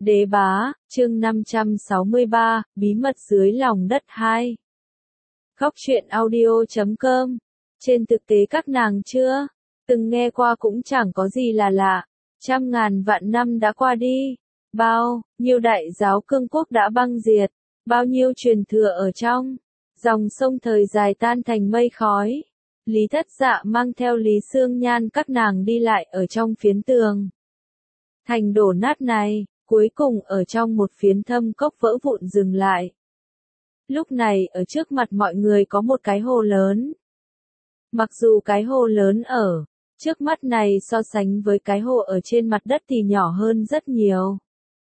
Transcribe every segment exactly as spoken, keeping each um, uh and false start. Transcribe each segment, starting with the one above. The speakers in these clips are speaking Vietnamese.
Đế bá, chương năm trăm sáu mươi ba, bí mật dưới lòng đất hai. Góc truyện audio chấm com. Trên thực tế các nàng chưa từng nghe qua cũng chẳng có gì là lạ. Trăm ngàn vạn năm đã qua đi. Bao nhiêu đại giáo cương quốc đã băng diệt. Bao nhiêu truyền thừa ở trong dòng sông thời dài tan thành mây khói. Lý Thất Dạ mang theo Lý Xương Nhan các nàng đi lại ở trong phiến tường thành đổ nát này, cuối cùng ở trong một phiến thâm cốc vỡ vụn dừng lại. Lúc này ở trước mặt mọi người có một cái hồ lớn. Mặc dù cái hồ lớn ở trước mắt này so sánh với cái hồ ở trên mặt đất thì nhỏ hơn rất nhiều.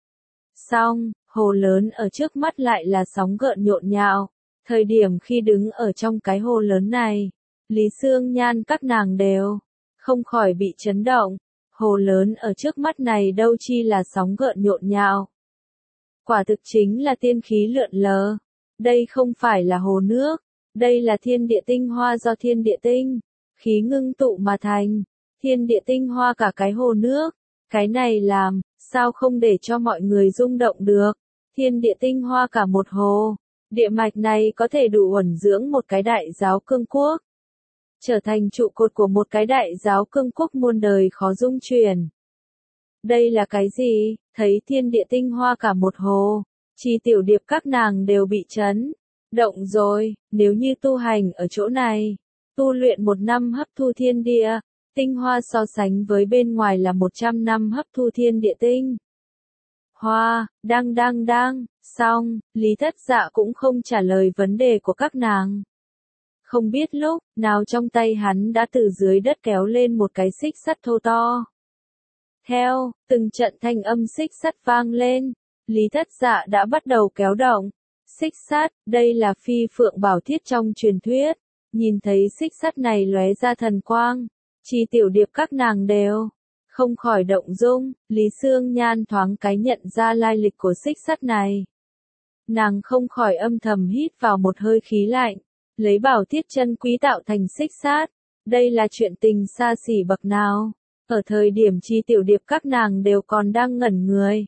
Song, hồ lớn ở trước mắt lại là sóng gợn nhộn nhạo. Thời điểm khi đứng ở trong cái hồ lớn này, Lý Xương Nhan các nàng đều không khỏi bị chấn động. Hồ lớn ở trước mắt này đâu chi là sóng gợn nhộn nhạo. Quả thực chính là tiên khí lượn lờ. Đây không phải là hồ nước, đây là thiên địa tinh hoa do thiên địa tinh khí ngưng tụ mà thành. Thiên địa tinh hoa cả cái hồ nước, cái này làm sao không để cho mọi người rung động được. Thiên địa tinh hoa cả một hồ, địa mạch này có thể đủ uẩn dưỡng một cái đại giáo cương quốc, trở thành trụ cột của một cái đại giáo cương quốc muôn đời khó dung chuyển. Đây là cái gì? Thấy thiên địa tinh hoa cả một hồ, Chi Tiểu Điệp các nàng đều bị chấn động rồi. Nếu như tu hành ở chỗ này, tu luyện một năm hấp thu thiên địa tinh hoa so sánh với bên ngoài là một trăm năm hấp thu thiên địa tinh hoa. Đang đang đang, xong, Lý Thất Dạ cũng không trả lời vấn đề của các nàng. Không biết lúc nào trong tay hắn đã từ dưới đất kéo lên một cái xích sắt thô to. Theo từng trận thanh âm xích sắt vang lên, Lý Thất Dạ đã bắt đầu kéo động xích sắt. Đây là phi phượng bảo thiết trong truyền thuyết. Nhìn thấy xích sắt này lóe ra thần quang, Chi Tiểu Điệp các nàng đều không khỏi động dung. Lý Xương Nhan thoáng cái nhận ra lai lịch của xích sắt này. Nàng không khỏi âm thầm hít vào một hơi khí lạnh. Lấy bảo thiết chân quý tạo thành xích sắt, đây là chuyện tình xa xỉ bậc nào. Ở thời điểm Chi Tiểu Điệp các nàng đều còn đang ngẩn người.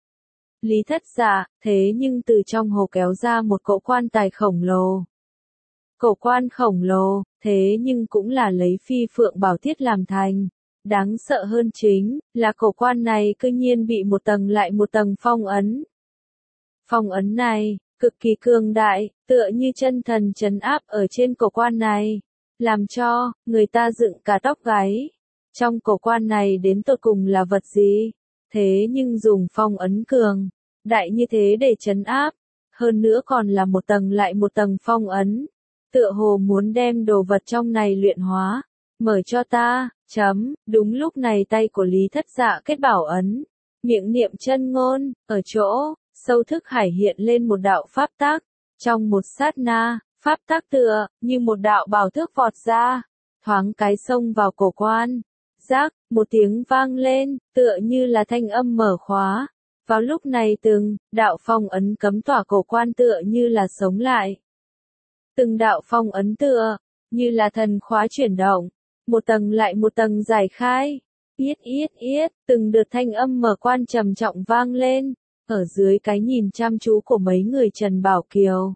Lý Thất Dạ, thế nhưng từ trong hồ kéo ra một cỗ quan tài khổng lồ. Cổ quan khổng lồ, thế nhưng cũng là lấy phi phượng bảo thiết làm thành. Đáng sợ hơn chính là cổ quan này cư nhiên bị một tầng lại một tầng phong ấn. Phong ấn này cực kỳ cường đại, tựa như chân thần trấn áp ở trên cổ quan này, làm cho người ta dựng cả tóc gáy. Trong cổ quan này đến tột cùng là vật gì? Thế nhưng dùng phong ấn cường đại như thế để trấn áp, hơn nữa còn là một tầng lại một tầng phong ấn, tựa hồ muốn đem đồ vật trong này luyện hóa. Mở cho ta, chấm. Đúng lúc này tay của Lý Thất Dạ kết bảo ấn, miệng niệm chân ngôn, ở chỗ sâu thức hải hiện lên một đạo pháp tắc. Trong một sát na, pháp tắc tựa như một đạo bảo thước vọt ra, thoáng cái xông vào cổ quan. Rác, một tiếng vang lên, tựa như là thanh âm mở khóa. Vào lúc này từng đạo phong ấn cấm tỏa cổ quan tựa như là sống lại. Từng đạo phong ấn tựa như là thần khóa chuyển động, một tầng lại một tầng giải khai. Yết yết yết, từng đợt thanh âm mở quan trầm trọng vang lên, ở dưới cái nhìn chăm chú của mấy người Trần Bảo Kiều.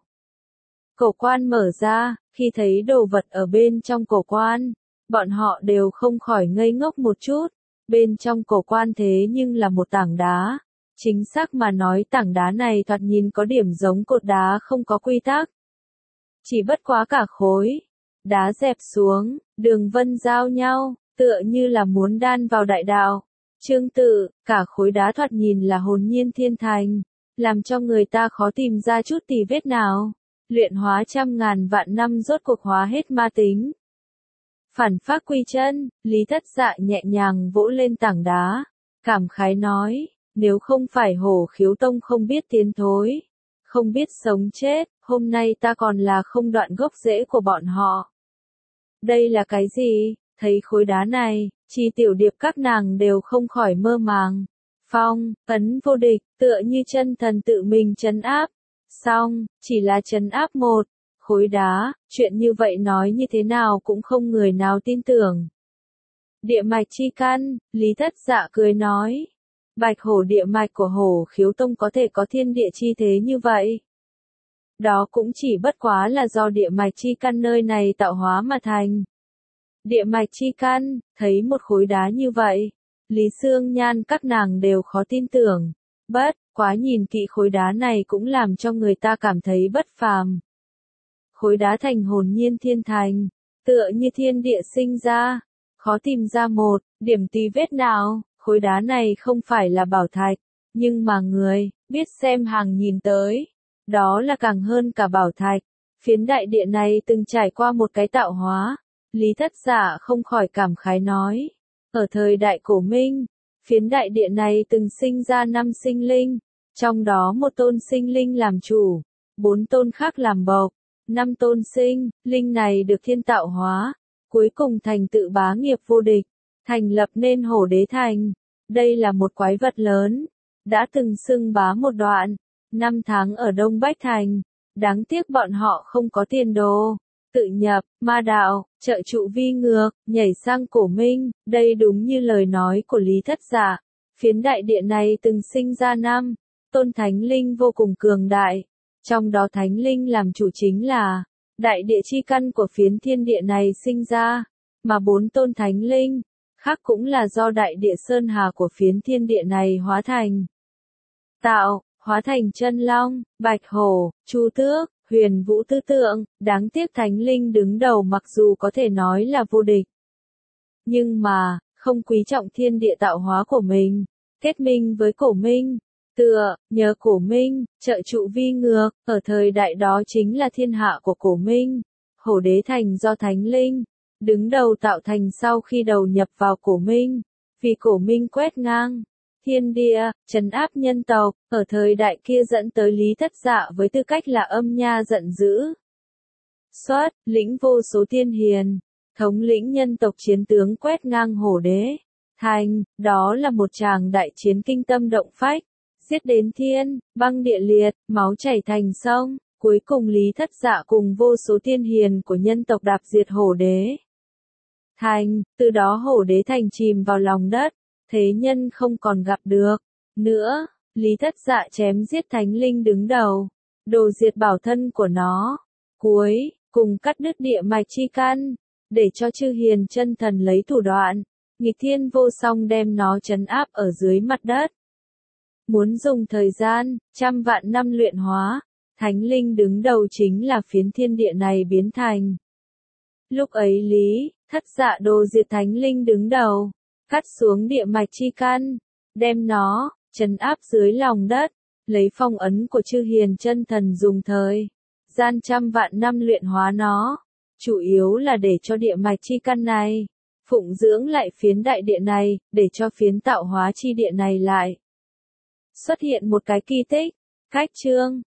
Cổ quan mở ra, khi thấy đồ vật ở bên trong cổ quan, bọn họ đều không khỏi ngây ngốc một chút. Bên trong cổ quan thế nhưng là một tảng đá. Chính xác mà nói tảng đá này thoạt nhìn có điểm giống cột đá không có quy tắc. Chỉ bất quá cả khối đá dẹp xuống, đường vân giao nhau, tựa như là muốn đan vào đại đạo. Chương tự, cả khối đá thoạt nhìn là hồn nhiên thiên thành, làm cho người ta khó tìm ra chút tì vết nào. Luyện hóa trăm ngàn vạn năm rốt cuộc hóa hết ma tính. Phản phác quy chân, Lý Thất Dạ nhẹ nhàng vỗ lên tảng đá, cảm khái nói, nếu không phải Hổ Khiếu Tông không biết tiến thối, không biết sống chết, hôm nay ta còn là không đoạn gốc rễ của bọn họ. Đây là cái gì? Thấy khối đá này, Chi Tiểu Điệp các nàng đều không khỏi mơ màng. Phong ấn vô địch, tựa như chân thần tự mình trấn áp. Xong, chỉ là trấn áp một khối đá, chuyện như vậy nói như thế nào cũng không người nào tin tưởng. Địa mạch chi căn, Lý Thất Dạ cười nói, Bạch hổ địa mạch của Hổ Khiếu Tông có thể có thiên địa chi thế như vậy. Đó cũng chỉ bất quá là do địa mạch chi căn nơi này tạo hóa mà thành. Địa mạch chi căn, thấy một khối đá như vậy, Lý Xương Nhan các nàng đều khó tin tưởng. Bất quá nhìn kỹ khối đá này cũng làm cho người ta cảm thấy bất phàm. Khối đá thành hồn nhiên thiên thành, tựa như thiên địa sinh ra, khó tìm ra một điểm tí vết nào. Khối đá này không phải là bảo thạch, nhưng mà người biết xem hàng nhìn tới, đó là càng hơn cả bảo thạch. Phiến đại địa này từng trải qua một cái tạo hóa. Lý Thất Dạ không khỏi cảm khái nói, ở thời đại cổ Minh, phiến đại địa này từng sinh ra năm sinh linh, trong đó một tôn sinh linh làm chủ, bốn tôn khác làm bộc, năm tôn sinh linh này được thiên tạo hóa, cuối cùng thành tựu bá nghiệp vô địch, thành lập nên Hổ Đế Thành. Đây là một quái vật lớn, đã từng xưng bá một đoạn, năm tháng ở Đông Bách Thành, đáng tiếc bọn họ không có tiền đồ. Tự nhập, ma đạo, trợ trụ vi ngược, nhảy sang cổ Minh, đây đúng như lời nói của Lý Thất Dạ. Phiến đại địa này từng sinh ra năm tôn thánh linh vô cùng cường đại, trong đó thánh linh làm chủ chính là đại địa chi căn của phiến thiên địa này sinh ra, mà bốn tôn thánh linh khác cũng là do đại địa sơn hà của phiến thiên địa này hóa thành. Tạo, hóa thành chân long, bạch hổ, chu tước, huyền vũ tư tượng, đáng tiếc thánh linh đứng đầu mặc dù có thể nói là vô địch. Nhưng mà, không quý trọng thiên địa tạo hóa của mình, kết minh với cổ Minh, tựa, nhờ cổ Minh, trợ trụ vi ngược, ở thời đại đó chính là thiên hạ của cổ Minh, Hổ Đế Thành do thánh linh đứng đầu tạo thành sau khi đầu nhập vào cổ Minh, vì cổ Minh quét ngang thiên địa, trấn áp nhân tộc, ở thời đại kia dẫn tới Lý Thất Dạ với tư cách là âm nha giận dữ. Xuất, lĩnh vô số tiên hiền, thống lĩnh nhân tộc chiến tướng quét ngang Hổ Đế Thành, đó là một tràng đại chiến kinh tâm động phách, giết đến thiên, băng địa liệt, máu chảy thành sông, cuối cùng Lý Thất Dạ cùng vô số tiên hiền của nhân tộc đạp diệt Hổ Đế Thành, từ đó Hổ Đế Thành chìm vào lòng đất. Thế nhân không còn gặp được nữa, Lý Thất Dạ chém giết thánh linh đứng đầu, đồ diệt bảo thân của nó, cuối cùng cắt đứt địa mạch chi căn, để cho chư hiền chân thần lấy thủ đoạn nghịch thiên vô song đem nó trấn áp ở dưới mặt đất. Muốn dùng thời gian trăm vạn năm luyện hóa, thánh linh đứng đầu chính là phiến thiên địa này biến thành. Lúc ấy Lý Thất Dạ đồ diệt thánh linh đứng đầu, cắt xuống địa mạch chi căn, đem nó trấn áp dưới lòng đất, lấy phong ấn của chư hiền chân thần dùng thời gian trăm vạn năm luyện hóa nó, chủ yếu là để cho địa mạch chi căn này phụng dưỡng lại phiến đại địa này, để cho phiến tạo hóa chi địa này lại xuất hiện một cái kỳ tích. Cách chương